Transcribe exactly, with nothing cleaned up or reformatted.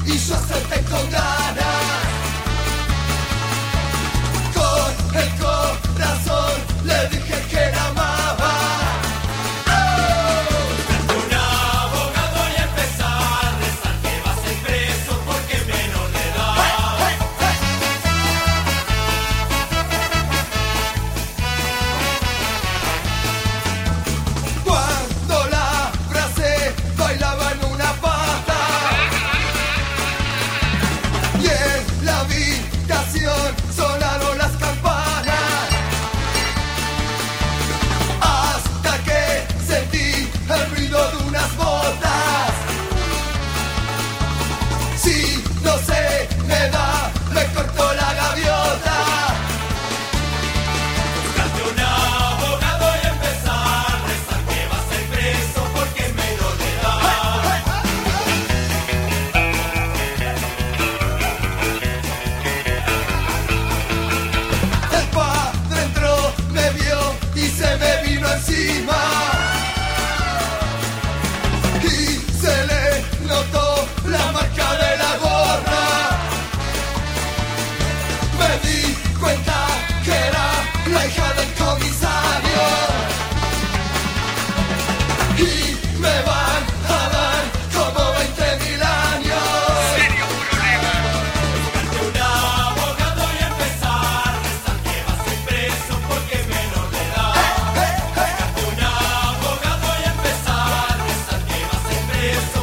y yo acepté con ganas. Con el corazón le dije que la amaba. Un abogado y empezar a rezar que va a ser preso porque es menor de edad. Cuando la abracé, bailaba en una pata. Y en la habitación sonaron las campanas. Hasta que sentí el ruido de unas botas. Si no se me da, me cortó la gaviota. Buscaste un abogado y empezar a rezar que va a ser preso porque es menor de edad. El padre entró, me vio y se me vino encima. Y se le notó la marca de la gorra. Me di cuenta que era la hija del comisario. Y me van a dar como veinte mil años. Buscaste un abogado y empezar a rezar que va a ser preso porque es menor de edad. Buscaste un abogado y empezar a rezar que va a ser preso